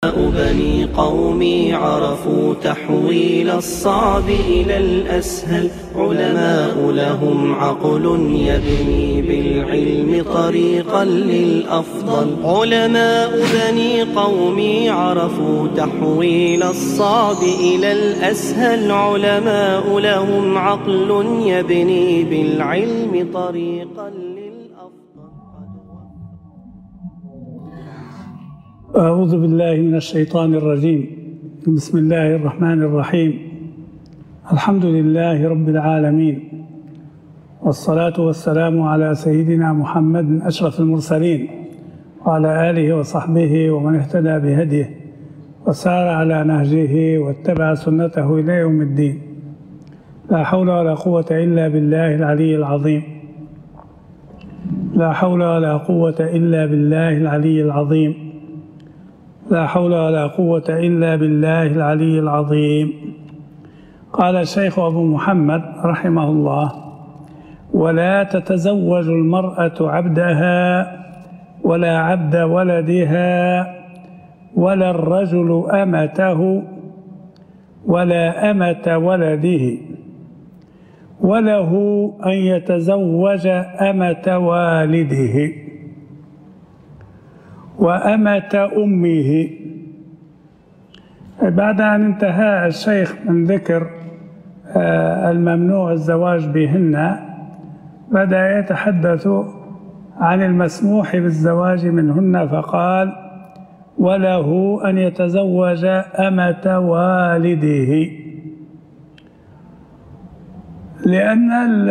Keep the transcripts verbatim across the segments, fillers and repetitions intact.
بني قومي عرفوا تحويل الصعب إلى الأسهل، علماء لهم عقل يبني بالعلم طريقا للأفضل. علماء بني قومي عرفوا تحويل الصعب إلى الأسهل، علماء لهم عقل يبني بالعلم طريقا للأفضل. أعوذ بالله من الشيطان الرجيم. بسم الله الرحمن الرحيم. الحمد لله رب العالمين، والصلاة والسلام على سيدنا محمد أشرف المرسلين، وعلى آله وصحبه ومن اهتدى بهديه وسار على نهجه واتبع سنته إلى يوم الدين. لا حول ولا قوة إلا بالله العلي العظيم. لا حول ولا قوة إلا بالله العلي العظيم. لا حول ولا قوة إلا بالله العلي العظيم. قال الشيخ أبو محمد رحمه الله: ولا تتزوج المرأة عبدها ولا عبد ولدها ولا الرجل أمته ولا أمة ولده، وله أن يتزوج أمة والده وأمة أمه. بعد أن انتهى الشيخ من ذكر الممنوع الزواج بهن، بدأ يتحدث عن المسموح بالزواج منهن، فقال: وله أن يتزوج أمة والده، لأن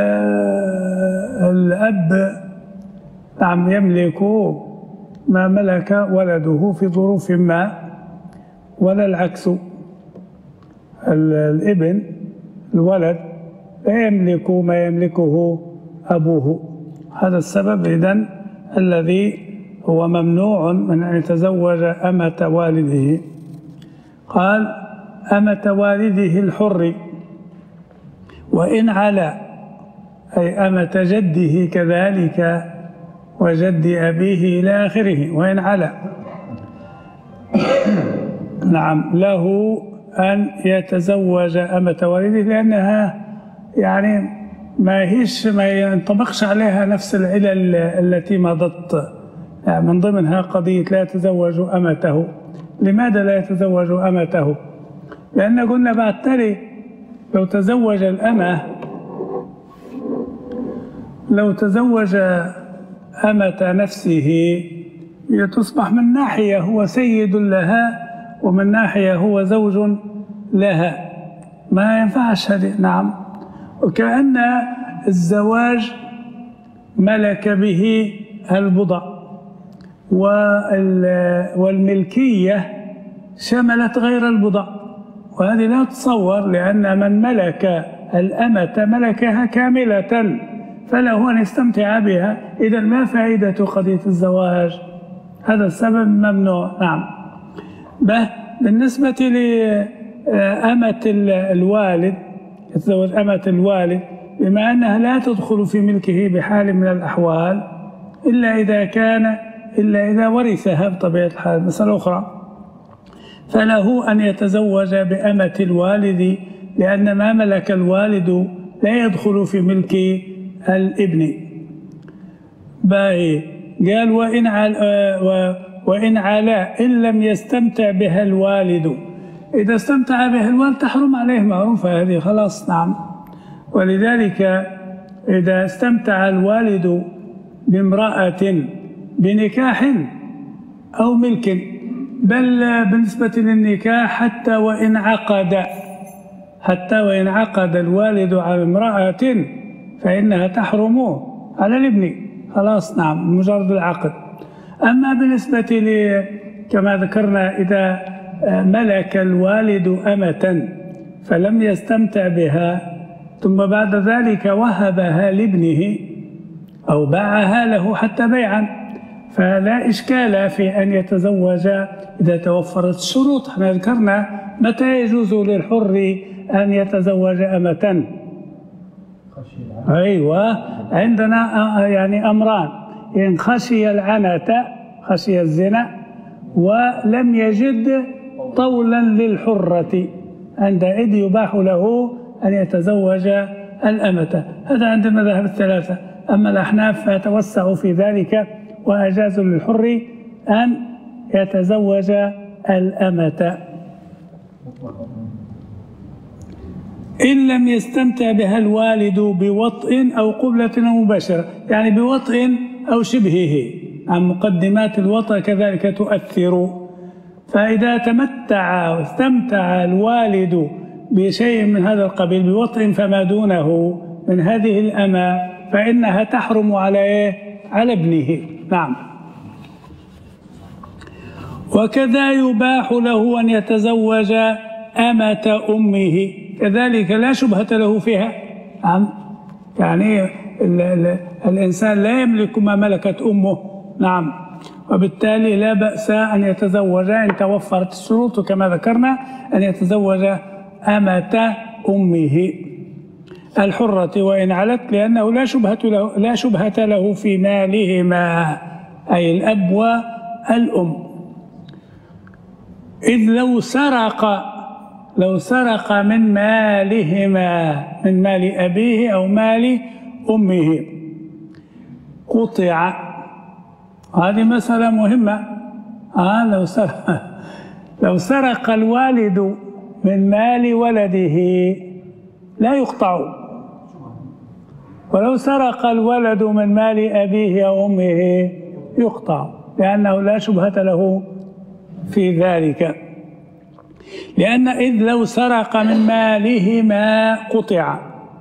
الأب نعم يملك ما ملك ولده في ظروف ما، ولا العكس. الابن الولد لا يملك ما يملكه أبوه. هذا السبب إذن الذي هو ممنوع من أن يتزوج أمة والده. قال: أمة والده الحر، وإن علا، أي أمة جده كذلك وجد أبيه إلى آخره، وإن علا نعم له أن يتزوج أمة والده، لأنها يعني ما هيش ما ينطبقش عليها نفس العلل التي مضت، يعني من ضمنها قضية لا يتزوج أمته. لماذا لا يتزوج أمته؟ لأن قلنا بعد تالي لو تزوج الأمة، لو تزوج أمة نفسه تصبح من ناحية هو سيد لها، ومن ناحية هو زوج لها، ما ينفعش هذه. نعم، وكأن الزواج ملك به البضع، والملكية شملت غير البضع، وهذه لا تتصور، لأن من ملك الأمة ملكها كاملة، فله أن يستمتع بها. إذا ما فائدة قضية الزواج؟ هذا السبب ممنوع. نعم. به بالنسبة لأمة الوالد، يتزوج أمة الوالد، بما أنها لا تدخل في ملكه بحال من الأحوال إلا إذا كان إلا إذا ورثها بطبيعة الحال، مسألة أخرى. فله أن يتزوج بأمة الوالد، لأن ما ملك الوالد لا يدخل في ملك الابن. باهي قال: وإن عل وإن علا إن لم يستمتع بها الوالد. إذا استمتع بها الوالد تحرم عليه، معروفة هذه خلاص. نعم. ولذلك إذا استمتع الوالد بامرأة بنكاح أو ملك، بل بالنسبة للنكاح حتى وإن عقد حتى وإن عقد الوالد على امرأة فإنها تحرم على الابن خلاص. نعم، مجرد العقد. أما بالنسبة ل كما ذكرنا، إذا ملك الوالد أمة فلم يستمتع بها، ثم بعد ذلك وهبها لابنه أو باعها له حتى بيعا، فلا إشكال في أن يتزوج إذا توفرت الشروط. احنا ذكرنا متى يجوز للحر أن يتزوج أمة. أيوة، عندنا يعني أمران: إن خشي العنة، خشي الزنا، ولم يجد طولا للحرة، عندئذ يباح له أن يتزوج الأمة. هذا عند المذاهب الثلاثة. أما الأحناف فتوسعوا في ذلك وأجازوا للحر أن يتزوج الأمة إن لم يستمتع بها الوالد بوطء أو قبلة أو مباشرة، يعني بوطء أو شبهه، عن مقدمات الوطء كذلك تؤثر. فإذا تمتع واستمتع الوالد بشيء من هذا القبيل بوطء فما دونه من هذه الأمة فإنها تحرم على إيه؟ على ابنه. نعم. وكذا يباح له أن يتزوج أمة أمه، كذلك لا شبهة له فيها. نعم. يعني ال ال الإنسان لا يملك ما ملكت أمه. نعم. وبالتالي لا بأس أن يتزوج إن توفرت الشروط كما ذكرنا، أن يتزوج أمة أمه الحرة وإن علت، لأنه لا شبهة له لا شبهة له في مالهما، أي الأب والأم. إذ لو سرق لو سرق من مالهما، من مال أبيه أو مال أمه، قطع. هذه مسألة مهمة. آه لو سرق لو سرق الوالد من مال ولده لا يقطع، ولو سرق الولد من مال أبيه أو أمه يقطع، لأنه لا شبهة له في ذلك. لأن إذ لو سرق من مالهما قطع،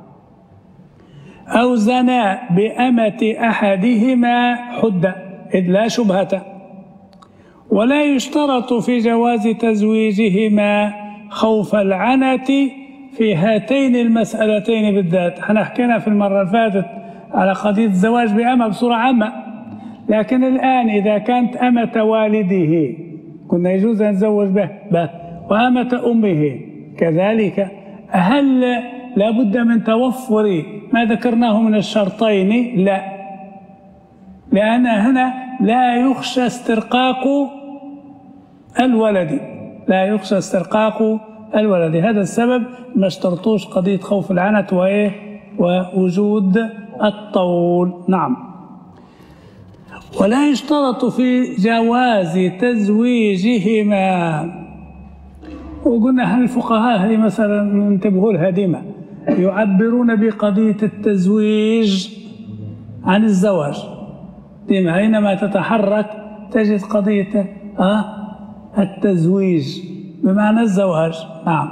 أو زنى بأمة أحدهما حد، إذ لا شبهة. ولا يشترط في جواز تزويجهما خوف العنة في هاتين المسألتين بالذات. احنا حكينا في المرة اللي فاتت على قضية الزواج بأمة بصورة عامة، لكن الآن إذا كانت أمة والده كنا يجوز أن نتزوج به, به وأمة أمه كذلك، هل لا بد من توفر ما ذكرناه من الشرطين؟ لا، لأن هنا لا يخشى استرقاق الولد لا يخشى استرقاق الولد. هذا السبب ما اشترطوش قضية خوف العنة وإيه ووجود الطول. نعم. ولا يشترط في جواز تزويجهما. وقلنا هل الفقهاء هذه مثلا انتبهوا لها ديما يعبرون بقضية التزويج عن الزواج ديما، أينما تتحرك تجد قضية آه التزويج بمعنى الزواج. نعم.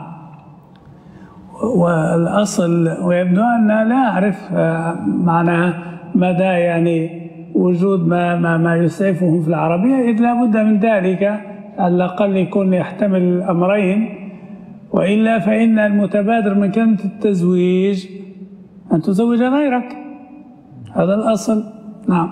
والأصل ويبدو أن لا أعرف معنى مدى يعني وجود ما ما ما يسعفهم في العربية، إذ لا بد من ذلك على الأقل يكون يحتمل الأمرين، وإلا فإن المتبادر من كلمة التزويج أن تزوج غيرك، هذا الأصل. نعم.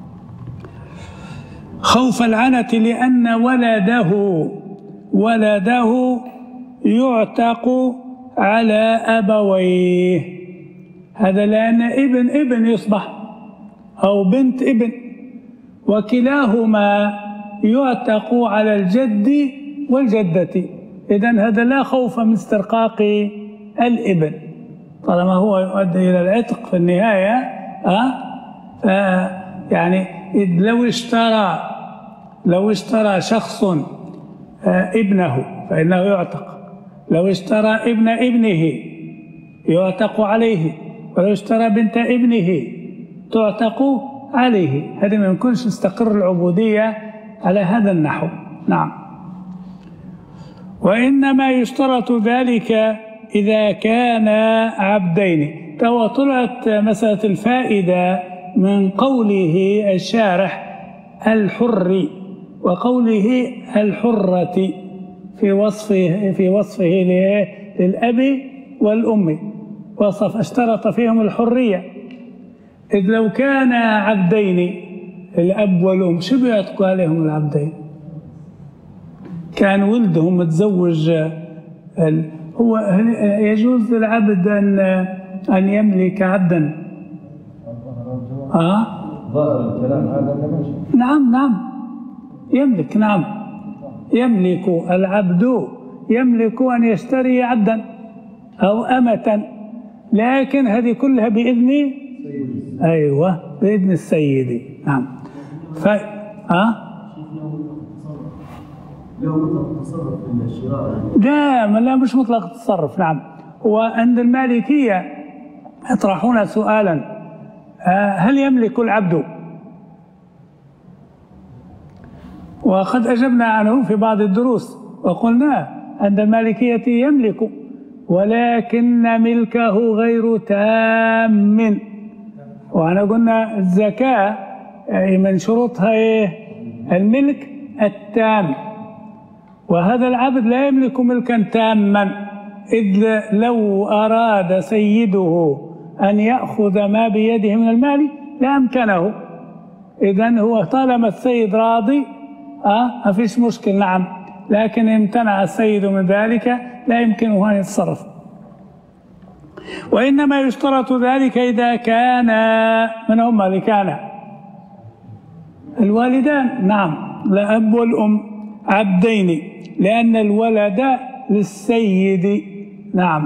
خوف العنة لأن ولده ولده يعتق على أبويه، هذا لأن ابن ابن يصبح أو بنت ابن، وكلاهما يعتق على الجد والجدة. إذن هذا لا خوف من استرقاق الابن طالما هو يؤدي إلى العتق في النهاية. أه؟ يعني إذ لو اشترى لو اشترى شخص ابنه فإنه يعتق، لو اشترى ابن ابنه يعتق عليه، ولو اشترى بنت ابنه تعتق عليه. هذا ما يمكنش تستقر العبودية على هذا النحو. نعم. وإنما يشترط ذلك إذا كان عبدين. تو طلعت مسألة الفائدة من قوله الشارح الحر وقوله الحرة في وصفه في وصفه للأب والأم، وصف اشترط فيهم الحرية. إذ لو كان عبدين الأب والأم شو بيعتقوا عليهم العبدين؟ كان ولدهم متزوج، هو يجوز للعبد أن أن يملك عبدا؟ آه؟ ظاهر الكلام هذا. نعم نعم يملك. نعم يملك العبد يملك أن يشتري عبدا أو أمة، لكن هذه كلها بإذن أيوة بإذن السيد. نعم. ف أه؟ لو مطلق التصرف في الشراء لا لا مش مطلق التصرف. نعم. وعند المالكية يطرحون سؤالا: هل يملك العبد؟ وقد أجبنا عنه في بعض الدروس وقلنا عند المالكية يملك، ولكن ملكه غير تام. وأنا قلنا الزكاة من شروطها إيه؟ الملك التام، وهذا العبد لا يملك ملكا تاما، إذ لو أراد سيده أن يأخذ ما بيده من المال لأمكنه. إذن هو طالما السيد راضي أه ما فيش مشكل. نعم. لكن امتنع السيد من ذلك لا يمكنه أن يتصرف. وإنما يشترط ذلك إذا كان من هم اللي كان الوالدان. نعم. الأب والأم عبدين، لأن الولد للسيد. نعم.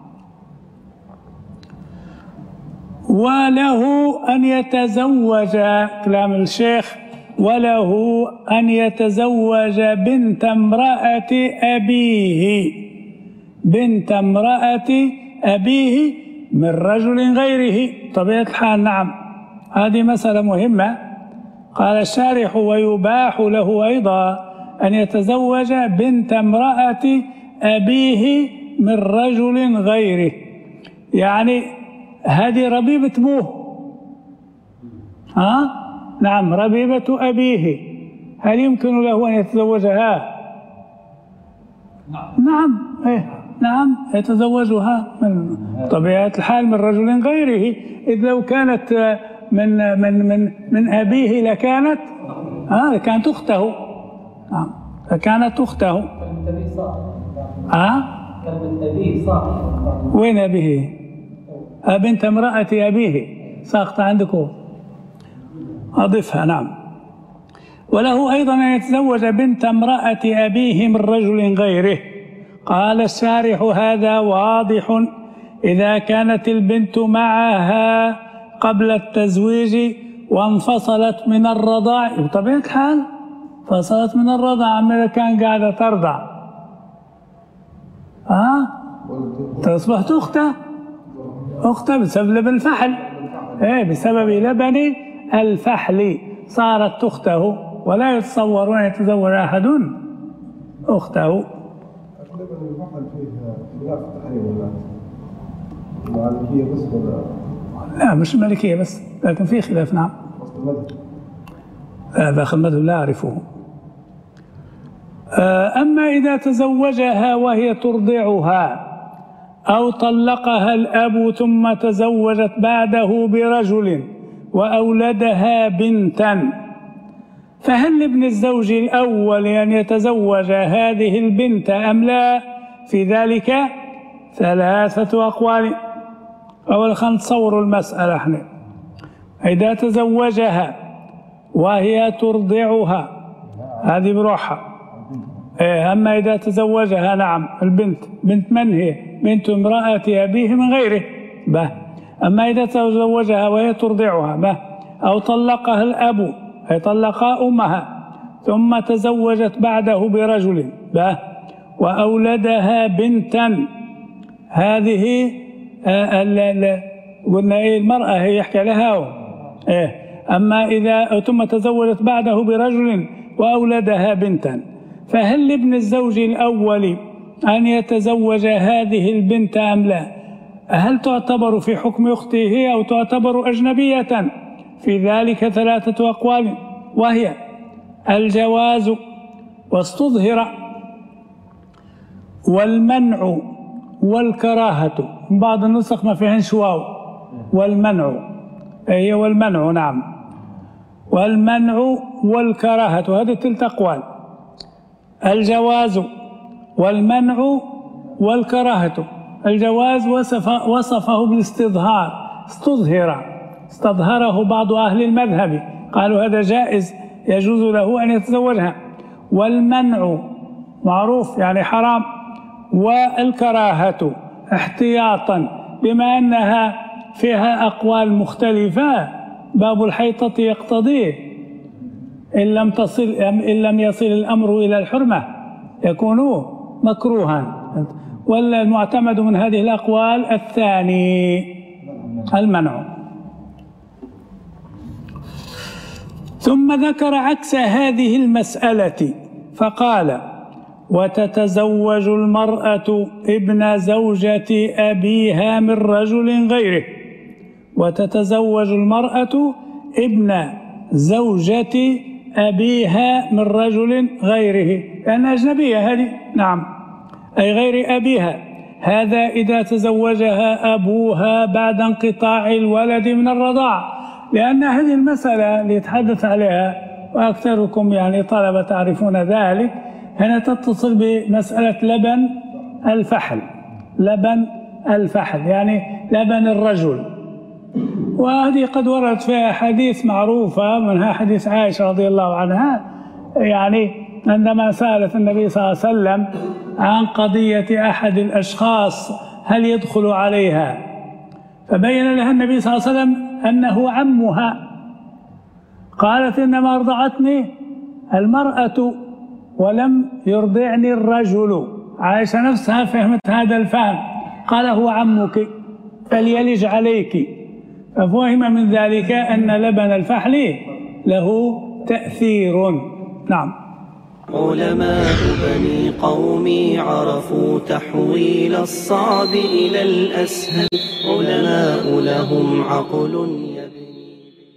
وله أن يتزوج، كلام الشيخ، وله أن يتزوج بنت امرأة أبيه بنت امرأة أبيه من رجل غيره. طبيعة الحال. نعم. هذه مسألة مهمة. قال الشارح: ويباح له أيضا أن يتزوج بنت امرأة أبيه من رجل غيره. يعني هذه ربيبة أبوه. ها؟ نعم، ربيبة أبيه، هل يمكن له أن يتزوجها؟ نعم. إيه؟ نعم يتزوجها من طبيعة الحال من رجل غيره، إذ لو كانت من من من من أبيه لكانت آه كانت أخته. نعم. فكانت أخته. آه؟ كلمة أبيه صاحب. وين أبيه؟ بنت امرأة أبيه ساقطة عندكم، أضفها. نعم. وله أيضا أن يتزوج بنت امرأة أبيه من رجل غيره. قال الشارح: هذا واضح إذا كانت البنت معها قبل التزويج وانفصلت من الرضاع. بطبيعة الحال فصلت من الرضاع، أما كان قاعدة ترضع ها أه؟ أصبحت أختها أختها بسبب لبن الفحل. إيه بسبب لبن الفحل صارت أخته، ولا يتصور أن يتزوج أحد أخته. لبن الفحل فيه خلاف تحريم ولا المالكية بس ولا؟ لا مش المالكية بس، لكن فيه خلاف. نعم. لا داخل المذهب لا أعرفه. أما إذا تزوجها وهي ترضعها أو طلقها الأب ثم تزوجت بعده برجل وأولدها بنتا، فهل لابن الزوج الأول أن يتزوج هذه البنت أم لا؟ في ذلك ثلاثة أقوال. أول خلينا نتصور المسألة احنا. إذا تزوجها وهي ترضعها هذه بروحها. إيه أما إذا تزوجها نعم البنت، بنت من هي؟ بنت امرأة أبيه من غيره. به. أما إذا تزوجها وهي ترضعها به، أو طلقها الأب أي طلقها أمها ثم تزوجت بعده برجل به وأولدها بنتا، هذه آه قلنا إيه المرأة هي يحكي لها. إيه أما إذا ثم تزوجت بعده برجل وأولدها بنتا، فهل لابن الزوج الأول أن يتزوج هذه البنت أم لا؟ هل تعتبر في حكم أخته أو تعتبر أجنبية؟ في ذلك ثلاثة أقوال، وهي الجواز واستظهر والمنع والكراهة. بعض النسخ ما فيهنش واو. والمنع هي والمنع. نعم. والمنع والكراهة، هذه ثلاث أقوال: الجواز والمنع والكراهة. الجواز وصف وصفه بالاستظهار، استظهر استظهره بعض أهل المذهب، قالوا هذا جائز يجوز له أن يتزوجها. والمنع معروف يعني حرام، والكراهة احتياطا بما أنها فيها أقوال مختلفة باب الحيطة يقتضيه إن لم تصل إن لم يصل الأمر إلى الحرمة يكون مكروها. والمعتمد من هذه الأقوال الثاني المنع. ثم ذكر عكس هذه المسألة فقال: وتتزوج المرأة ابن زوجة أبيها من رجل غيره. وتتزوج المرأة ابن زوجة أبيها من رجل غيره، لأنها أجنبية هذه، نعم، أي غير أبيها. هذا إذا تزوجها أبوها بعد انقطاع الولد من الرضاع، لأن هذه المسألة اللي يتحدث عليها وأكثركم يعني طلبة تعرفون ذلك، هنا تتصل بمسألة لبن الفحل. لبن الفحل يعني لبن الرجل، وهذه قد وردت فيها حديث معروفة، منها حديث عائشة رضي الله عنها، يعني عندما سألت النبي صلى الله عليه وسلم عن قضية أحد الأشخاص هل يدخل عليها، فبين لها النبي صلى الله عليه وسلم أنه عمها. قالت: إنما أرضعتني المرأة ولم يرضعني الرجل. عائشة نفسها فهمت هذا الفهم، قال: هو عمك فليلج عليك. ففهم من ذلك أن لبن الفحل له تأثير. نعم. علماء بني قومي عرفوا تحويل الصعب إلى الأسهل، علماء لهم عقل يبني.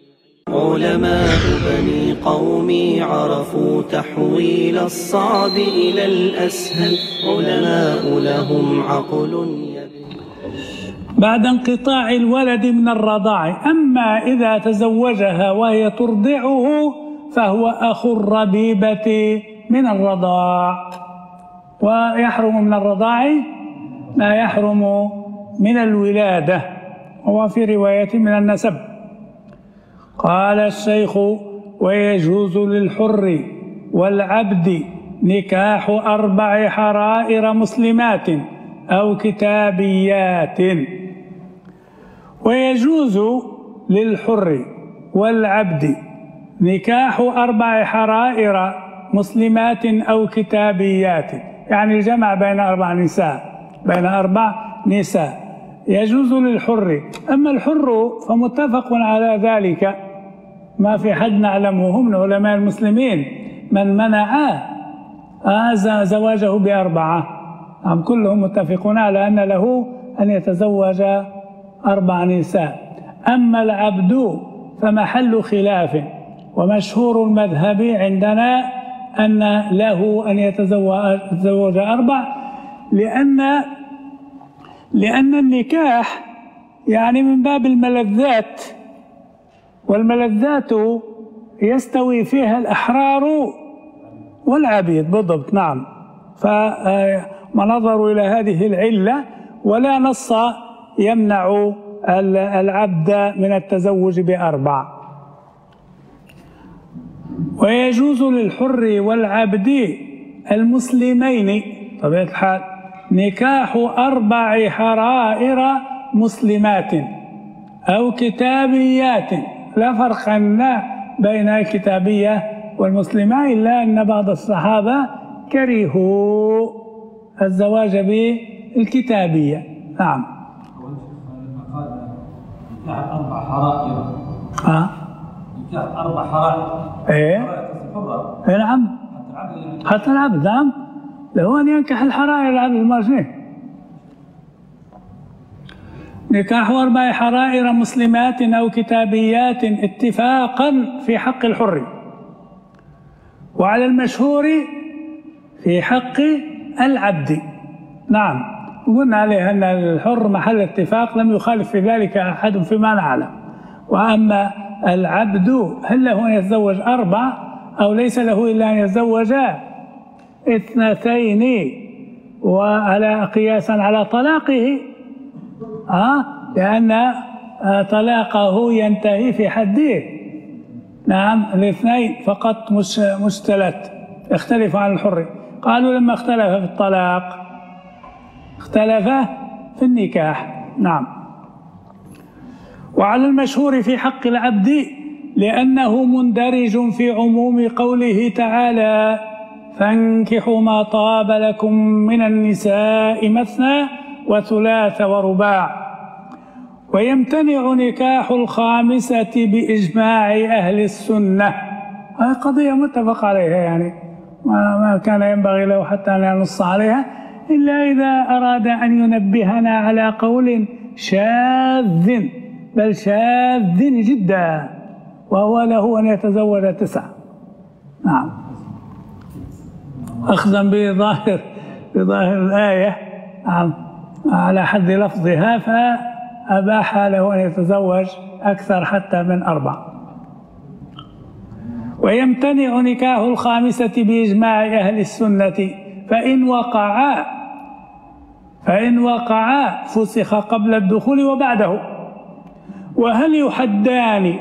علماء بني قومي عرفوا تحويل الصعب إلى الأسهل، علماء لهم عقل يبني. بعد انقطاع الولد من الرضاع. أما إذا تزوجها وهي ترضعه فهو أخو الربيبة من الرضاع، ويحرم من الرضاع ما يحرم من الولادة، وفي رواية من النسب. قال الشيخ: ويجوز للحر والعبد نكاح أربع حرائر مسلمات أو كتابيات. ويجوز للحر والعبد نكاح أربع حرائر مسلمات أو كتابيات، يعني الجمع بين أربع نساء، بين أربع نساء يجوز للحر. أما الحر فمتفق على ذلك، ما في حد نعلمه من علماء المسلمين من منع زواجه بأربعة، هم كلهم متفقون على أن له أن يتزوج أربع نساء. أما العبد فمحل خلاف، ومشهور المذهب عندنا أن له أن يتزوج أربع، لأن لأن النكاح يعني من باب الملذات، والملذات يستوي فيها الأحرار والعبيد بالضبط. نعم. فما نظروا إلى هذه العلة، ولا نص يمنع العبد من التزوج بأربع. ويجوز للحر والعبد المسلمين طبيعة الحال نكاح أربع حرائر مسلمات أو كتابيات. لا فرق بين الكتابية والمسلمة، إلا أن بعض الصحابة كرهوا الزواج بالكتابية. نعم. نكاح أربع حرائر. ها؟ نكاح أربع حرائر. إيه؟ إيه نعم. حتى العبد. نعم. له أن ينكح الحرائر العبد المرجين. نكاح أربع حرائر مسلمات أو كتابيات اتفاقا في حق الحر، وعلى المشهور في حق العبد. نعم. قلنا عليه أن الحر محل اتفاق، لم يخالف في ذلك أحد فيما نعلم. وأما العبد هل له أن يتزوج أربع أو ليس له إلا أن يتزوج اثنتين، وعلى قياسا على طلاقه، آه لأن طلاقه ينتهي في حده. نعم. الاثنين فقط مش مش ثلاث، يختلف عن الحر. قالوا لما اختلف في الطلاق اختلف في النكاح. نعم. وعلى المشهور في حق العبد لأنه مندرج في عموم قوله تعالى: فانكحوا ما طاب لكم من النساء مثنى وثلاث ورباع. ويمتنع نكاح الخامسة بإجماع أهل السنة. هذه قضية متفق عليها، يعني ما كان ينبغي له حتى أن ينص عليها إلا إذا أراد أن ينبهنا على قول شاذ، بل شاذ جدا، وهو له أن يتزوج تسعة. نعم. أخذا بظاهر بظاهر الآية على حد لفظها، فأباح له أن يتزوج أكثر حتى من أربع. ويمتنع نكاح الخامسة بإجماع أهل السنة، فإن وقعا فإن وقعا فسخ قبل الدخول وبعده. وهل يحدان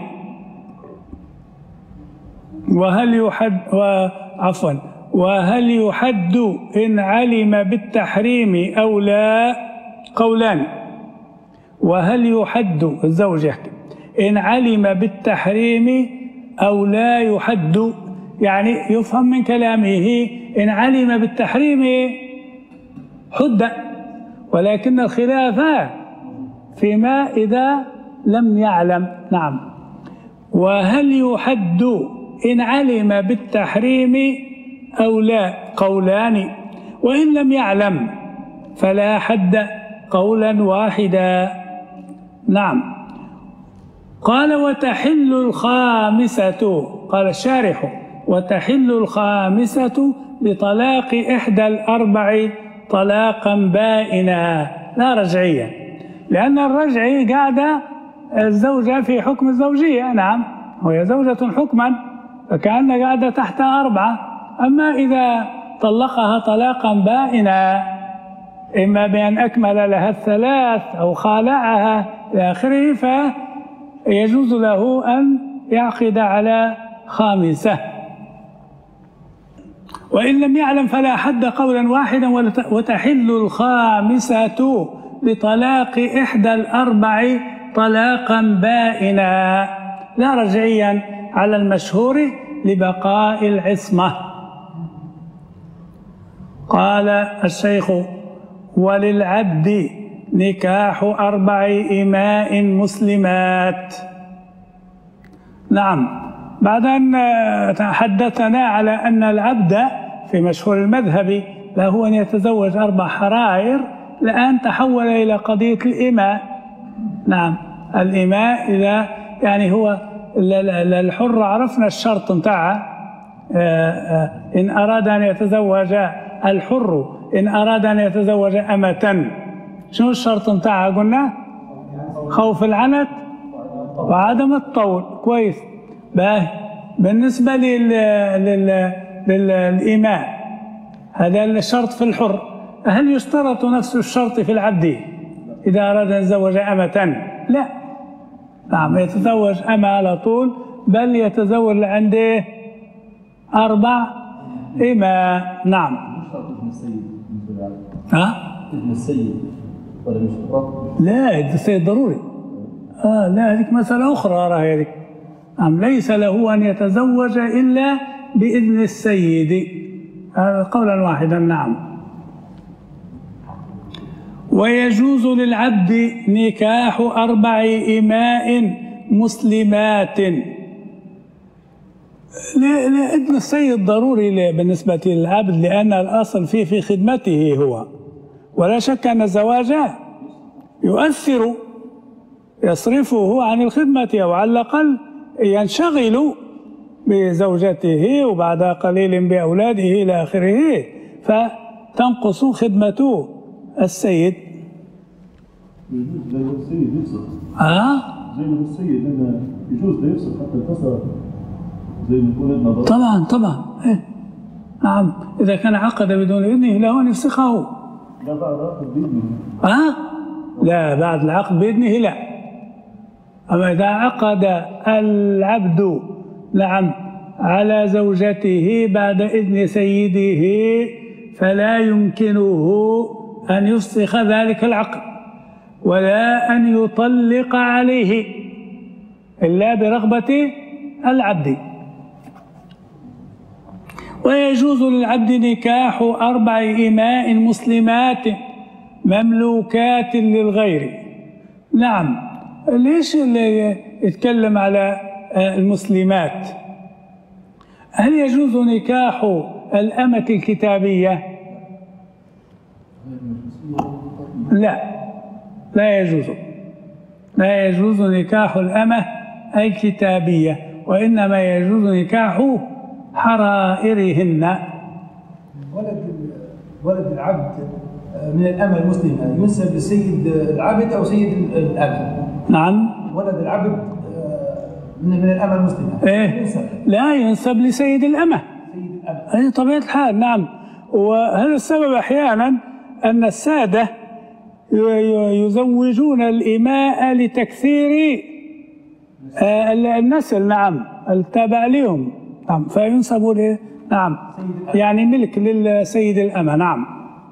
وهل يحد وعفوا وهل يحد إن علم بالتحريم أو لا؟ قولان. وهل يحد الزوج يحكي إن علم بالتحريم أو لا يحد، يعني يفهم من كلامه إن علم بالتحريم حد، ولكن الخلاف فيما إذا لم يعلم. نعم. وهل يحد إن علم بالتحريم أو لا؟ قولان. وإن لم يعلم فلا حد، قولا واحدا. نعم. قال: وتحل الخامسة، قال الشارح: وتحل الخامسة بطلاق إحدى الأربع طلاقا بائنا لا رجعيا، لأن الرجعي قاعدة الزوجة في حكم الزوجية. نعم، وهي زوجة حكما، فكأنها قاعدة تحت أربعة. أما إذا طلقها طلاقا بائنا، إما بأن أكمل لها الثلاث أو خالعها إلى آخره، فيجوز له أن يعقد على خامسة. وإن لم يعلم فلا حد، قولا واحدا. وتحل الخامسة بطلاق إحدى الأربع طلاقا بائنا لا رجعيا على المشهور لبقاء العصمة. قال الشيخ: وللعبد نكاح أربع إماء مسلمات. نعم. بعد أن تحدثنا على أن العبد في مشهور المذهب له أن يتزوج أربع حرائر، الآن تحول إلى قضية الإماء. نعم. الإماء إذا يعني هو الحر عرفنا الشرط متاعه، إن أراد أن يتزوج الحر إن أراد أن يتزوج أمة، شنو الشرط متاعها؟ قلنا خوف العنت وعدم الطول. كويس. بالنسبة لل... لل... للإماء هذا الشرط في الحر، هل يشترط نفس الشرط في العبد إذا أراد أن يتزوج أمة؟ لا. نعم، يتزوج أمة على طول، بل يتزوج عنده أربع إماء. نعم. ها؟ ابن السيد ولا مش شرط؟ لا، ابن السيد ضروري. آه لا، هذيك مسألة أخرى. راهي هذيك. نعم، ليس له أن يتزوج إلا بإذن السيد، هذا قولا واحدا. نعم. ويجوز للعبد نكاح أربع إماء مسلمات. لإذن السيد ضروري بالنسبة للعبد، لأن الأصل فيه في خدمته هو، ولا شك أن الزواج يؤثر يصرفه عن الخدمة، أو على الأقل ينشغل بزوجته وبعد قليل بأولاده إلى آخره، فتنقص خدمة السيد. يجوز زي السيد يفصل. آه؟ زي ما السيد هذا يجوز ده يفصل حتى الفصل زي ما يكون ابن ضرر. طبعا طبعا. إيه؟ نعم، إذا كان عقد بدون إذنه له أن يفسخه. لا بعد العقد بإذنه. آه؟ لا، بعد العقد بإذنه لا. أما إذا عقد العبد نعم على زوجته بعد إذن سيده فلا يمكنه أن يفسخ ذلك العقد ولا أن يطلق عليه إلا برغبة العبد. ويجوز للعبد نكاح أربع إماء مسلمات مملوكات للغير. نعم، ليش اللي يتكلم على المسلمات؟ هل يجوز نكاح الأمة الكتابية؟ لا، لا يجوز، لا يجوز نكاح الأمة الكتابية، وإنما يجوز نكاح حرائرهن. ولد ولد العبد من الأمة المسلمة ينسب لسيد العبد أو سيد الأمة؟ نعم، ولد العبد من من الأمة المسلمة إيه؟ ينسب. لا، ينسب لسيد الأمة. سيد الأمة. أي طبيعة الحال. نعم، وهذا السبب أحيانا أن السادة يزوجون الإماء لتكثير النسل. نعم، التابع لهم. نعم، فينسبوا ل نعم يعني ملك للسيد الأمة. نعم.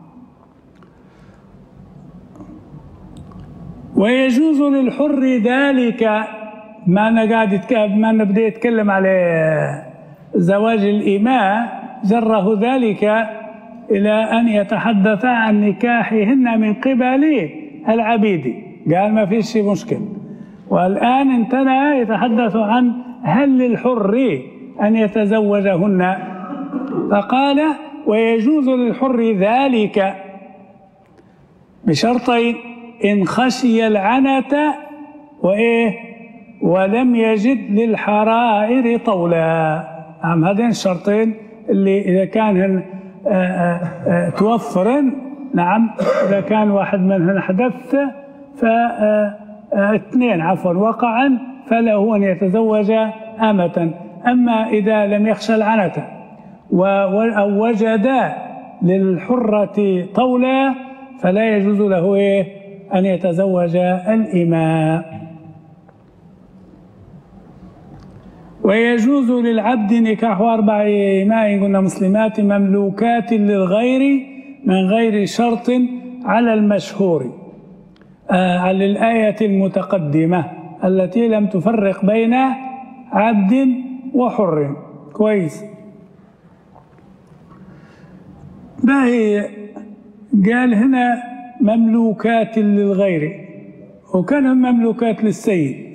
ويجوز للحر ذلك، ما أنا قاعد ما أنا بدي أتكلم على زواج الإماء، جره ذلك إلى أن يتحدث عن نكاحهن من قبل العبيد، قال ما فيش مشكل. والآن انتهى يتحدث عن هل للحر أن يتزوجهن، فقال ويجوز للحر ذلك بشرطين: إن خشي العنة وإيه ولم يجد للحرائر طولا. نعم، هذين الشرطين اللي إذا كان توفرن، نعم، إذا كان واحد منهن حدث فاثنين عفوا وقعا فله أن يتزوج أمة. أما إذا لم يخشى العنة أو وجد للحرة طولا فلا يجوز له إيه أن يتزوج الإماء. ويجوز للعبد نكاح أربع إماء قلنا مسلمات مملوكات للغير من غير شرط على المشهور، آه على الآية المتقدمة التي لم تفرق بين عبد وحر. كويس. باهي قال هنا مملوكات للغير، وكان مملوكات للسيد.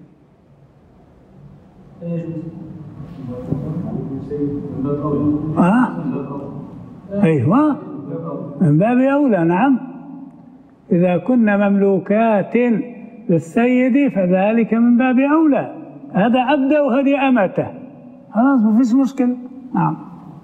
آه؟ أيوة، من باب أولى. نعم، إذا كنا مملوكات للسيد فذلك من باب أولى، هذا عبده وهذه أمته، خلاص ما فيش مشكلة. نعم.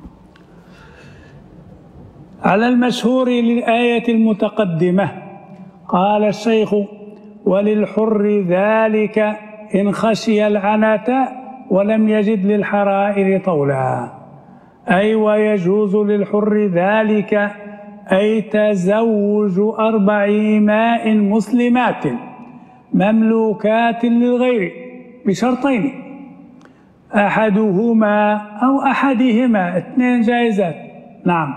على المشهور للآية المتقدمة قال الشيخ: وللحر ذلك إن خشي العنة ولم يجد للحرائر طولا. أي ويجوز للحر ذلك أي تزوج أربع إماء مسلمات مملوكات للغير بشرطين: أحدهما أو أحدهما، اثنين جائزات. نعم،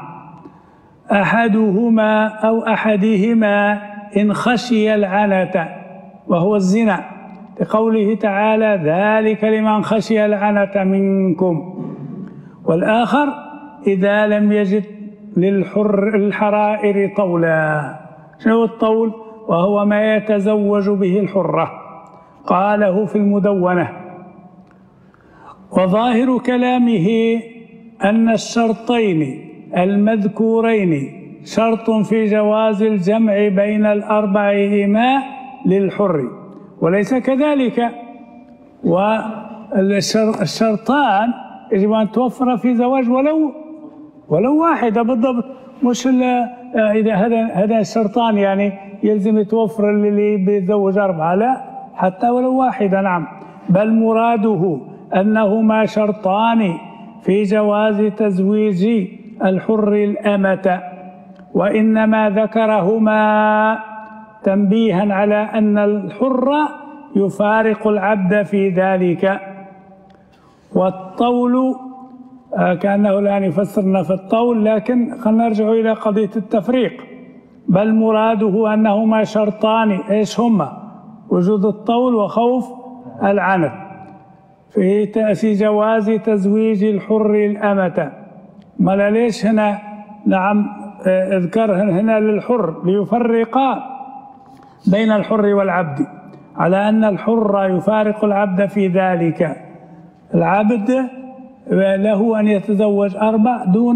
أحدهما أو أحدهما إن خشي العنة وهو الزنا، لقوله تعالى: ذلك لمن خشي العنة منكم. والآخر إذا لم يجد للحر الحرائر طولا. شنو الطول؟ وهو ما يتزوج به الحرة، قاله في المدونة. وظاهر كلامه أن الشرطين المذكورين شرط في جواز الجمع بين الأربع إماء للحر، وليس كذلك. والشرطان يجب أن توفر في زواج ولو ولو واحدة بالضبط، مش إذا هذا هذا الشرطان يعني يلزم يتوفر اللي بيتزوج أربعة، لا، حتى ولو واحدة. نعم، بل مراده أنهما شرطان في جواز تزويج الحر الأمة، وإنما ذكرهما تنبيها على أن الحر يفارق العبد في ذلك. والطول كأنه الآن يفسرنا في الطول، لكن خلينا نرجع إلى قضية التفريق. بل مراده أنهما شرطان، إيش هما؟ وجود الطول وخوف العنت. في في جواز تزويج الحر الأمة. ما ليش هنا نعم اذكر هنا للحر ليفرق بين الحر والعبد، على أن الحر يفارق العبد في ذلك. العبد له أن يتزوج أربع دون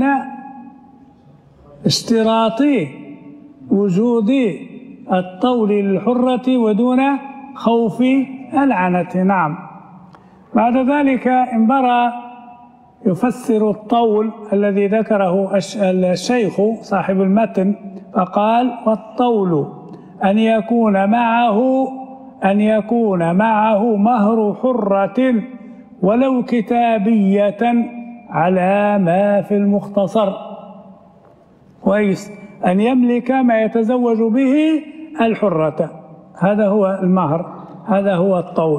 اشتراط وجود الطول للحرة ودون خوف العنة. نعم. بعد ذلك انبرى يفسر الطول الذي ذكره الشيخ صاحب المتن، فقال: والطول أن يكون معه أن يكون معه مهر حرة ولو كتابية على ما في المختصر. كويس، أن يملك ما يتزوج به الحرة، هذا هو المهر، هذا هو الطول.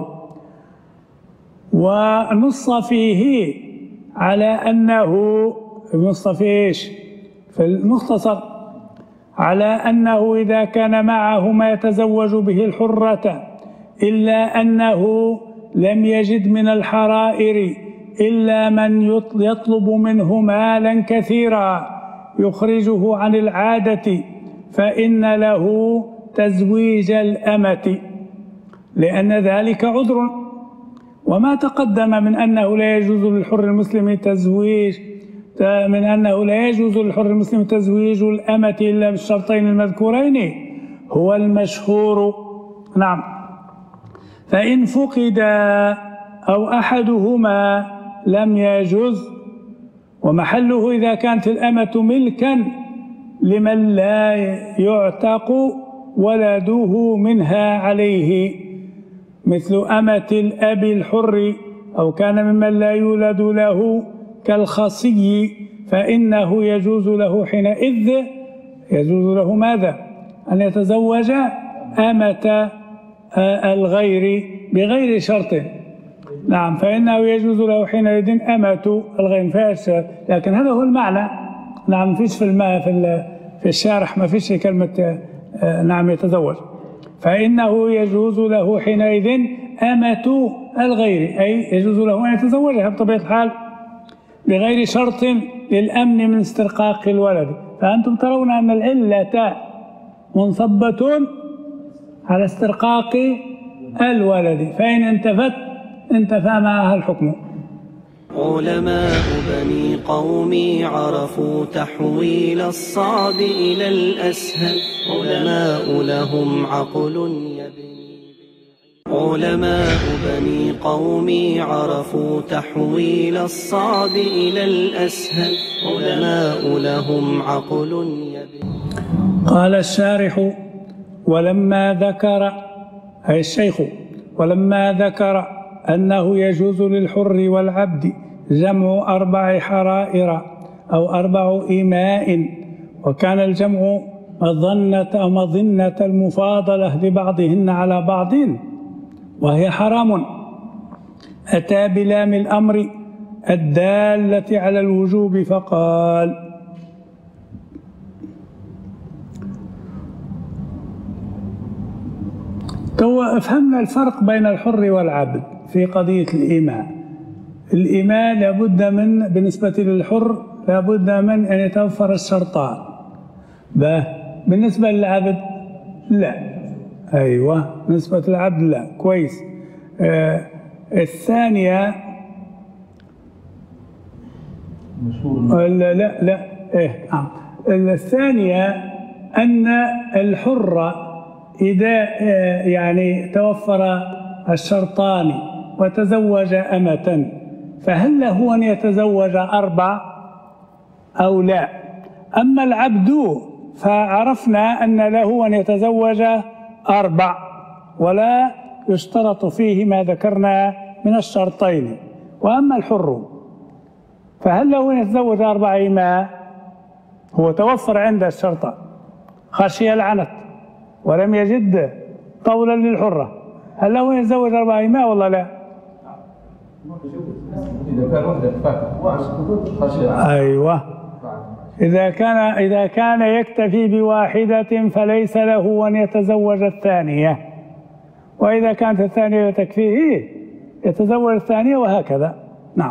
ونص فيه على أنه نص في إيش؟ في المختصر على أنه إذا كان معه ما يتزوج به الحرة إلا أنه لم يجد من الحرائر إلا من يطلب منه مالا كثيرا يخرجه عن العادة، فإن له تزويج الأمة، لأن ذلك عذر. وما تقدم من أنه لا يجوز للحر المسلم تزويج من أنه لا يجوز للحر المسلم تزويج الأمة إلا بالشرطين المذكورين هو المشهور. نعم. فإن فقد أو أحدهما لم يجوز، ومحله إذا كانت الأمة ملكا لمن لا يعتق ولده منها عليه، مثل أمة الأب الحر، أو كان ممن لا يولد له كالخصي، فإنه يجوز له حينئذ يجوز له ماذا؟ أن يتزوج أمة الغير بغير شرط. نعم، فإنه يجوز له حينئذ أمة الغير فيش، لكن هذا هو المعنى. نعم، فيش في الماء في في الشارح ما فيش كلمة نعم يتزوج. فإنه يجوز له حينئذ أمة الغير، أي يجوز له أن يتزوجها بطبيعة الحال بغير شرط للأمن من استرقاق الولد. فأنتم ترون أن العلة منصبة على استرقاق الولد، فإن انتفت انتفى معها الحكم. علماء بني قومي عرفوا تحويل الصعب إلى الأسهل، علماء لهم عقل يبني. علماء بني قومي عرفوا تحويل الصعب إلى الأسهل، علماء لهم عقل يبني. قال الشارح: ولما ذكر أي الشيخ ولما ذكر أنه يجوز للحر والعبد جمع أربع حرائر أو أربع إماء، وكان الجمع مظنة أو مظنة المفاضلة لبعضهن على بعض وهي حرام، أتى بلام الأمر الدالة على الوجوب فقال: تو فهمنا الفرق بين الحر والعبد في قضية الإماء. الإماء لابد من بالنسبة للحر لابد من أن يتوفر الشرطان، بالنسبة للعبد لا. أيوة، بالنسبة للعبد لا. كويس. آه الثانية لا لا لا إيه نعم. الثانية أن الحر إذا يعني توفر الشرطان وتزوج أمة فهل له أن يتزوج أربع أو لا؟ أما العبد فعرفنا أن له أن يتزوج أربع ولا يشترط فيه ما ذكرنا من الشرطين. وأما الحر فهل له أن يتزوج أربع إماء؟ هو توفر عنده الشرطان، خشي العنت ولم يجد طولا للحرة، هل له أن يتزوج أربع إماء ولا لا؟ إذا كان وحدة فاتح أيوة، إذا كان إذا كان يكتفي بواحدة فليس له أن يتزوج الثانية، وإذا كانت الثانية لا تكفيه يتزوج الثانية، وهكذا. نعم.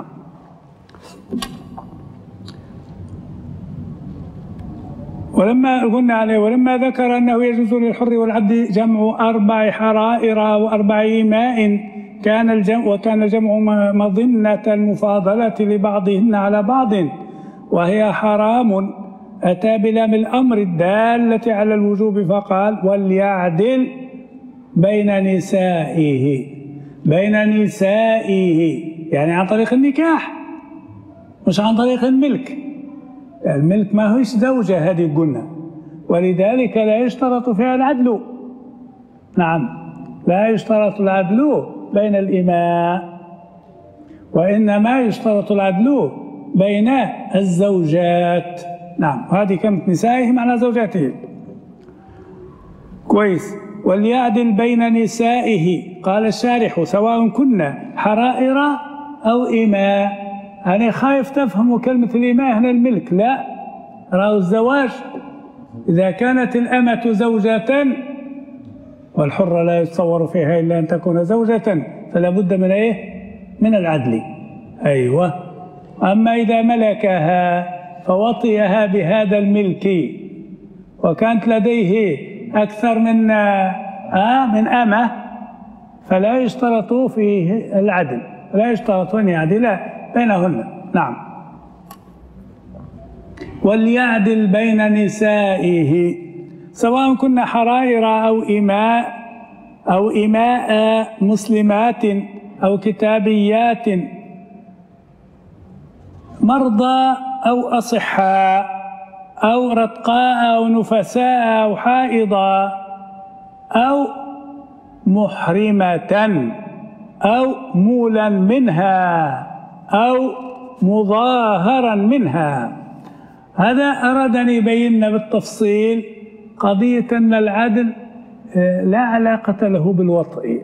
ولما قلنا عليه ولما ذكر أنه يجوز للحر والعبد جمع أربع حرائر وأربع إماء كان الجمع وكان الجمع مظنة المفاضلة لبعضهن على بعض، وهي حرام أتى بلام الأمر الدالة على الوجوب فقال وليعدل بين نسائه، بين نسائه يعني عن طريق النكاح مش عن طريق الملك. الملك ما هوش زوجة هذه قلنا، ولذلك لا يشترط فيها العدل. نعم، لا يشترط العدل بين الإماء، وإنما يشترط العدل بين الزوجات. نعم، وهذه كانت نسائه معنى زوجاته. كويس. وليعدل بين نسائه قال الشارح سواء كنا حرائر أو إماء. أنا خايف تفهموا كلمة الإماء هنا الملك، لا، رأوا الزواج. إذا كانت الأمة زوجة والحرة لا يتصور فيها إلا أن تكون زوجة فلا بد من إيه؟ من العدل. أيوة. أما إذا ملكها فوطئها بهذا الملك وكانت لديه أكثر من آه من أمة فلا يشترط فيه العدل، لا يشترط أن يعدل بينهن. نعم. وليعدل بين نسائه سواء كنا حرائر أو إماء أو إماء مسلمات أو كتابيات، مرضى أو أصحاء أو رتقاء أو نفساء أو حائضا أو محرمة أو مولا منها أو مظاهرا منها. هذا أراد أن يبين بالتفصيل قضية أن العدل لا علاقة له بالوطء،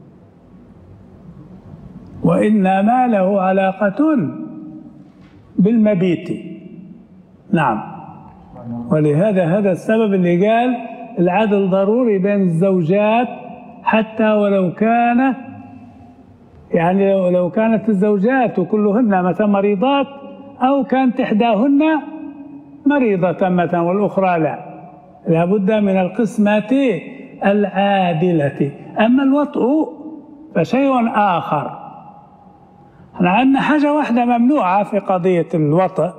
وإنما له علاقة بالمبيت. نعم. ولهذا هذا السبب اللي قال العدل ضروري بين الزوجات، حتى ولو كانت يعني لو لو كانت الزوجات كلهن مثلا مريضات أو كانت إحداهن مريضة مثلا والأخرى لا، لابد من القسمة العادلة. أما الوطء فشيء آخر. احنا عندنا حاجة واحدة ممنوعة في قضية الوطء،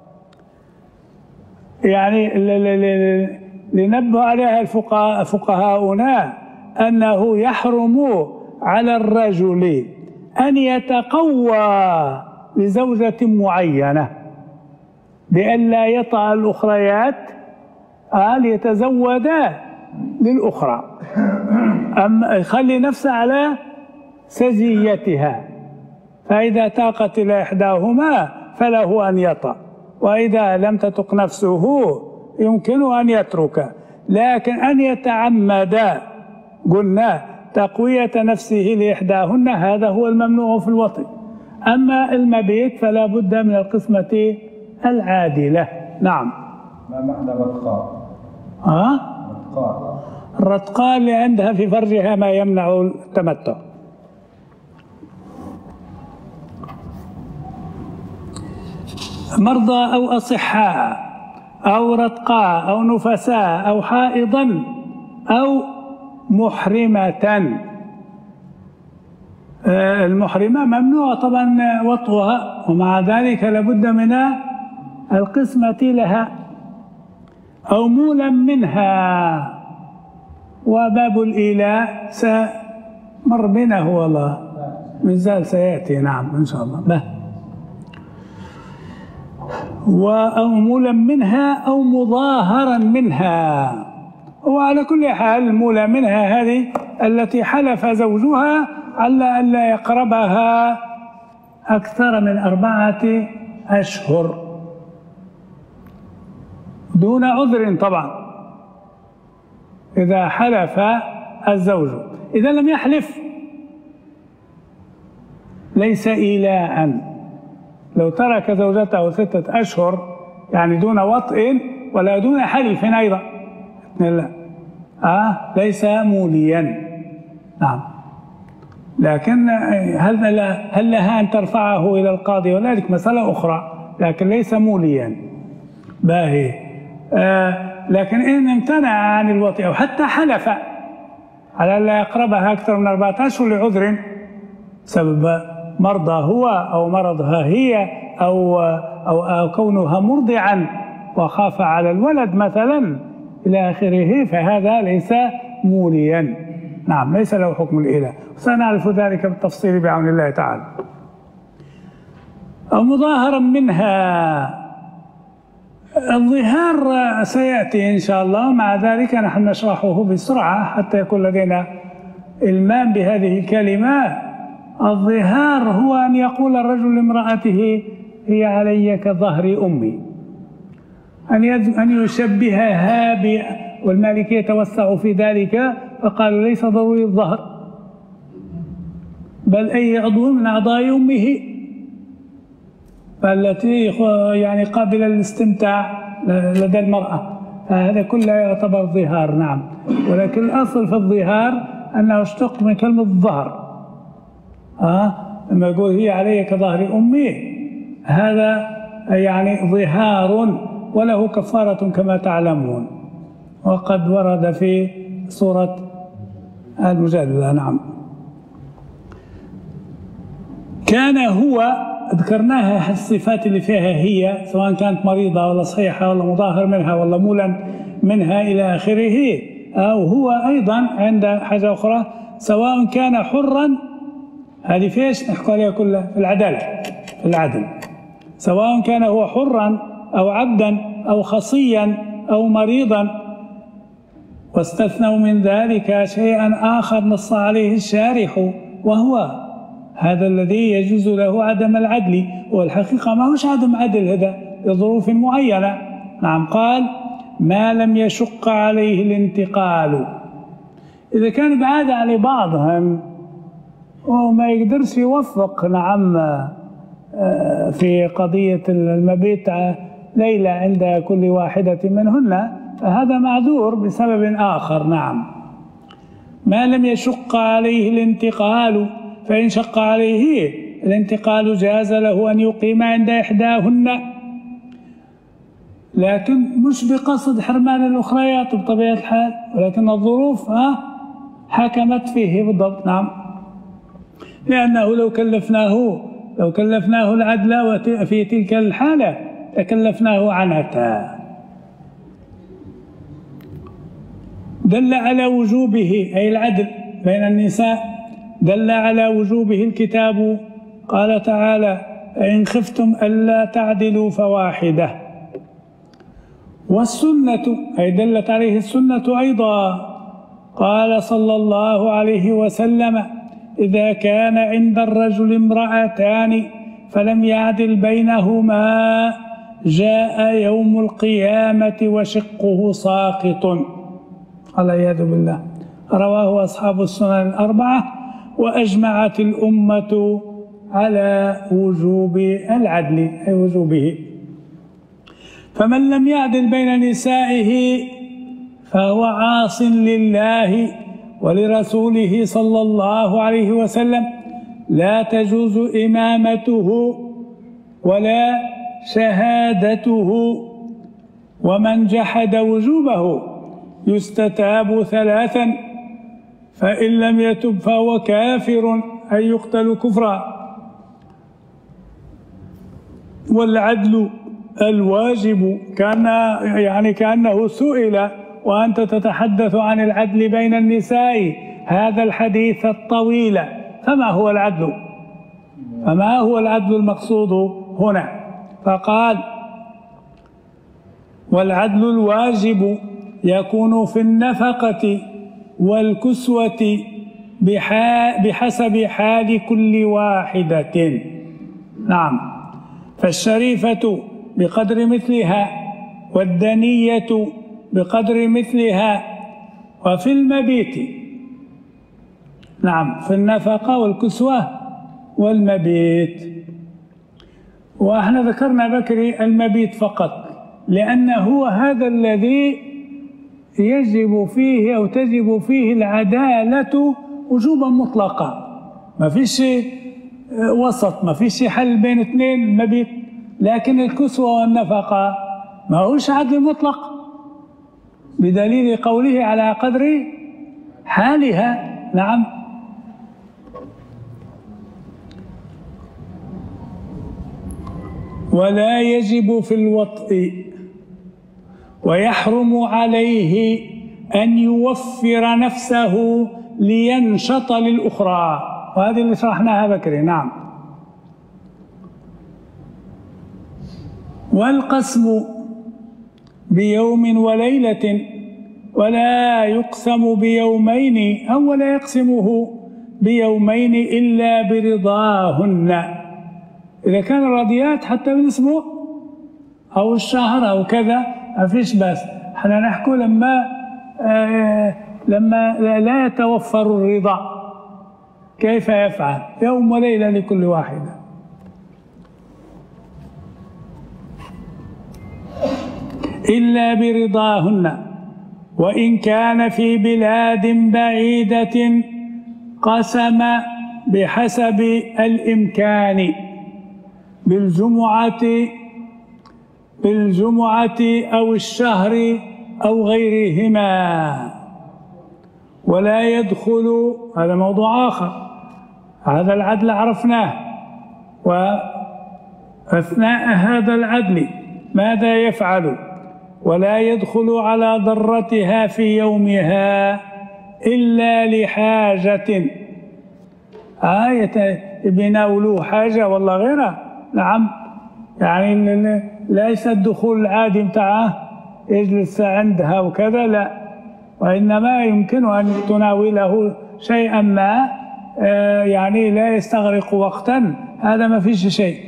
يعني لنبه عليها فقهاؤنا أنه يحرم على الرجل أن يتقوى لزوجة معينة بأن لا يطأ الأخريات ليتزود للأخرى، أما يخلي نفسه على سجيتها، فإذا تاقت إلى إحداهما فله أن يطأ، وإذا لم تتق نفسه يمكن أن يترك. لكن أن يتعمد قلنا تقوية نفسه لإحداهن هذا هو الممنوع في الوطء. أما المبيت فلا بد من القسمة العادلة. نعم. ما معنى رتقاء؟ ها؟ رتقاء. الرتقاء اللي عندها في فرجها ما يمنع التمتع. مرضى أو أصحاء أو رتقاء أو نفساء أو حائضا أو محرمة. المحرمة ممنوع طبعا وطئها، ومع ذلك لابد من القسمة لها. أو مولا منها، وباب الإيلاء سمر بنا هو الله مازال سيأتي. نعم إن شاء الله. به. أو مولا منها أو مظاهرا منها. وعلى كل حال المولى منها هذه التي حلف زوجها على أن لا يقربها أكثر من أربعة أشهر دون عذر طبعا. إذا حلف الزوج، إذا لم يحلف ليس إيلاء. لو ترك زوجته ستة أشهر يعني دون وطئ ولا دون حلف أيضا لا آه ليس موليا. نعم. لكن هل هل لها أن ترفعه إلى القاضي وذلك مسألة أخرى، لكن ليس موليا. باهي. آه لكن إن امتنع عن الوطئ أو حتى حلف على لا يقربها أكثر من أربعة أشهر لعذر سبب مرضى هو أو مرضها هي أو أو, أو كونها مرضعا وخاف على الولد مثلا إلى آخره، فهذا ليس موليا. نعم ليس له حكم الإله، وسنعرف ذلك بالتفصيل بعون الله تعالى. أو مظاهرا منها، الظهار سيأتي إن شاء الله، مع ذلك نحن نشرحه بسرعة حتى يكون لدينا إلمام بهذه الكلمة. الظهار هو أن يقول الرجل لامرأته هي علي كظهر أمي، أن أن يشبهها ب، والمالكية توسعوا في ذلك فقالوا ليس ضروري الظهر بل أي عضو من أعضاء أمه التي يعني قابلة للاستمتاع لدى المرأة، فهذا كله يعتبر ظهار. نعم. ولكن الأصل في الظهار أنه اشتق من كلمة الظهر. آه لما يقول هي علي كظهر أمي هذا يعني ظهار وله كفارة كما تعلمون، وقد ورد في سورة المجادلة. نعم. كان هو ذكرناها الصفات اللي فيها هي، سواء كانت مريضة ولا صحيحة ولا مظاهر منها ولا مولا منها إلى آخره. أو هو أيضا عند حاجة أخرى سواء كان حرا، هذه فيش نحكي عليها كلها في العدالة في العدل، سواء كان هو حرا أو عبدا أو خصيا أو مريضا. واستثنوا من ذلك شيئا آخر نص عليه الشارح، وهو هذا الذي يجوز له عدم العدل، والحقيقة ما هوش عدم عدل هذا لظروف معينة. نعم. قال ما لم يشق عليه الانتقال، إذا كان بعاد على بعضهم وما يقدرش يوفق نعم في قضية المبيت ليلة عند كل واحدة منهن، فهذا معذور بسبب آخر. نعم. ما لم يشق عليه الانتقال، فإن شق عليه الانتقال جاز له أن يقيم عند إحداهن، لكن مش بقصد حرمان الأخريات بطبيعة الحال، ولكن الظروف ها حكمت فيه بالضبط. نعم. لأنه لو كلفناه لو كلفناه العدل في تلك الحالة لكلفناه عنتها. دل على وجوبه أي العدل بين النساء، دل على وجوبه الكتاب. قال تعالى إن خفتم ألا تعدلوا فواحدة. والسنة أي دلت عليه السنة أيضا. قال صلى الله عليه وسلم إذا كان عند الرجل امرأتان فلم يعدل بينهما جاء يوم القيامة وشقه ساقط. والعياذ بالله. رواه أصحاب السنن الأربعة، وأجمعت الأمة على وجوب العدل أي وجوبه. فمن لم يعدل بين نسائه فهو عاص لله ولرسوله صلى الله عليه وسلم، لا تجوز إمامته ولا شهادته. ومن جحد وجوبه يستتاب ثلاثا، فإن لم يتب فهو كافر أي يقتل كفرا. والعدل الواجب كان يعني كأنه سئل وأنت تتحدث عن العدل بين النساء هذا الحديث الطويل، فما هو العدل؟ فما هو العدل المقصود هنا؟ فقال والعدل الواجب يكون في النفقة والكسوة بحسب حال كل واحدة. نعم. فالشريفة بقدر مثلها، والدنية بقدر مثلها. وفي المبيت نعم في النفقة والكسوة والمبيت. وإحنا ذكرنا بكري المبيت فقط، لأنه هو هذا الذي يجب فيه أو تجب فيه العدالة وجوبا مطلقا، ما فيش وسط، ما فيش حل بين اثنين المبيت. لكن الكسوة والنفقة ما هوش عدل مطلق، بدليل قوله على قدر حالها. نعم. ولا يجب في الوطء ويحرم عليه أن يوفر نفسه لينشط للأخرى، وهذه اللي شرحناها بكري. نعم. والقسم بيوم وليلة ولا يقسم بيومين أو لا يقسمه بيومين إلا برضاهن، إذا كان راضيات حتى بالأسبوع أو الشهر أو كذا ما فيش بس. احنا نحكي لما آه لما لا يتوفر الرضا كيف يفعل؟ يوم وليلة لكل واحدة. إلا برضاهن، وإن كان في بلاد بعيدة قسم بحسب الإمكان بالجمعة بالجمعة أو الشهر أو غيرهما، ولا يدخل، هذا موضوع آخر، هذا العدل عرفناه. وأثناء هذا العدل ماذا يفعل؟ ولا يدخل على ضرتها في يومها إلا لحاجة، آية بناوله حاجة والله غيرها. نعم، يعني ليس الدخول العادي متاعه يجلس عندها وكذا، لا، وإنما يمكن أن تناوله شيئا ما يعني لا يستغرق وقتا، هذا ما فيش شيء.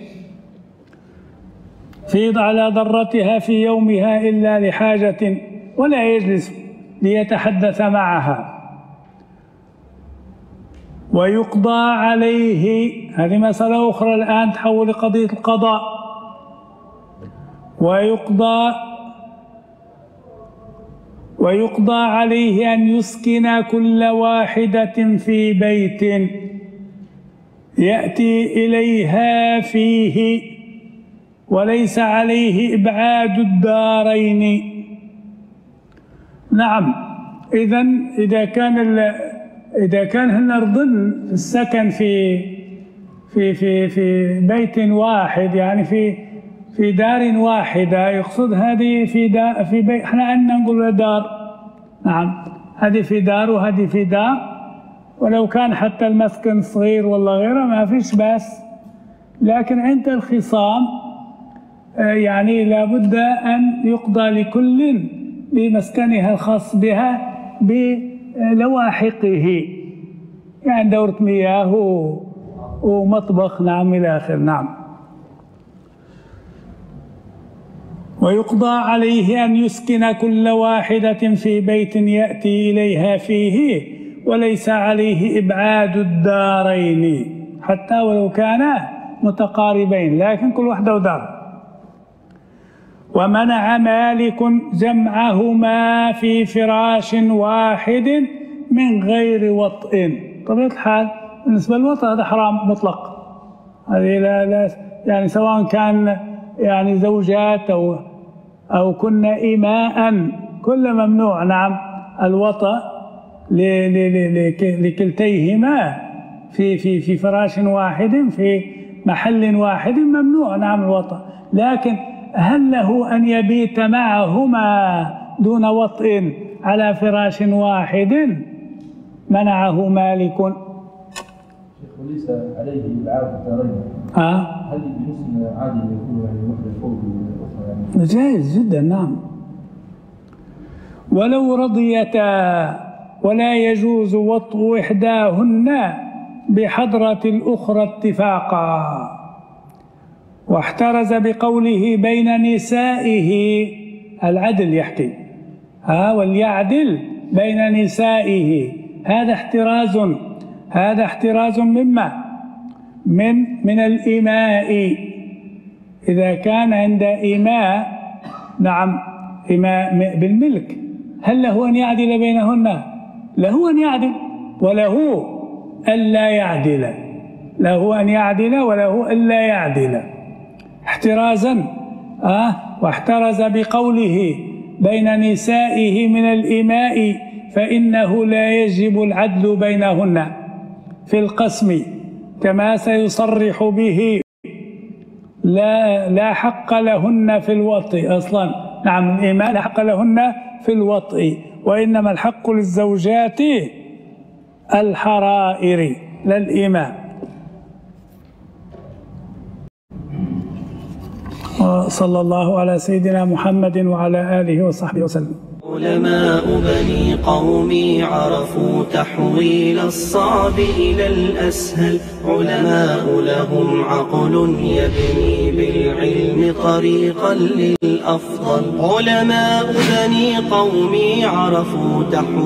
في على ضرتها في يومها إلا لحاجة، ولا يجلس ليتحدث معها. ويقضى عليه، هذه مسألة أخرى الآن تحول لقضية القضاء. ويقضى ويقضى عليه أن يسكن كل واحدة في بيت يأتي إليها فيه، وليس عليه إبعاد الدارين. نعم، إذن إذا كان إذا كان هن أرضن في السكن في في في في بيت واحد، يعني في في دار واحدة، يقصد هذه في دار في بيت، احنا عندنا نقول دار. نعم، هذه في دار وهذه في دار، ولو كان حتى المسكن صغير ولا غيره ما فيش بأس. لكن عند الخصام يعني لابد أن يقضى لكل بمسكنها الخاص بها بلواحقه، يعني دورة مياه ومطبخ. نعم، إلى آخر. نعم. ويقضى عليه أن يسكن كل واحدة في بيت يأتي إليها فيه، وليس عليه إبعاد الدارين، حتى ولو كانا متقاربين، لكن كل واحدة ودار. ومنع مالك جمعهما في فراش واحد من غير وطئ. طبيعة الحال بالنسبة للوطئ هذا حرام مطلق، هذه لا لا يعني سواء كان يعني زوجات أو أو كنا إماء، كل ممنوع. نعم، الوطئ لكلتيهما في في في فراش واحد في محل واحد ممنوع. نعم، الوطئ. لكن هل له أن يبيت معهما دون وطئ على فراش واحد؟ منعه مالك. شيخ، وليس عليه إبعاد الدارين. آه؟ هل بالنسبة عادي يكون يعني وحدة فوق الأخرى يعني؟ جائز جدا. نعم. ولو رضيتا ولا يجوز وطء إحداهن بحضرة الأخرى اتفاقا. واحترز بقوله بين نسائه، العدل يحكي، ها وليعدل بين نسائه، هذا احتراز هذا احتراز مما من من الإماء. إذا كان عند إماء، نعم إماء بالملك، هل له أن يعدل بينهن؟ له أن يعدل وله ألا يعدل، له أن يعدل وله ألا يعدل احترازا. آه واحترز بقوله بين نسائه من الإماء فإنه لا يجب العدل بينهن في القسم، كما سيصرح به. لا لا حق لهن في الوطء أصلا. نعم الإماء لا حق لهن في الوطء، وإنما الحق للزوجات الحرائر لا الإماء. وصلى الله على سيدنا محمد وعلى آله وصحبه وسلم. علماء بني قومي عرفوا تحويل الصعب إلى الأسهل، علماء لهم عقل يبني بالعلم طريقا للأفضل، علماء بني قومي عرفوا تحويل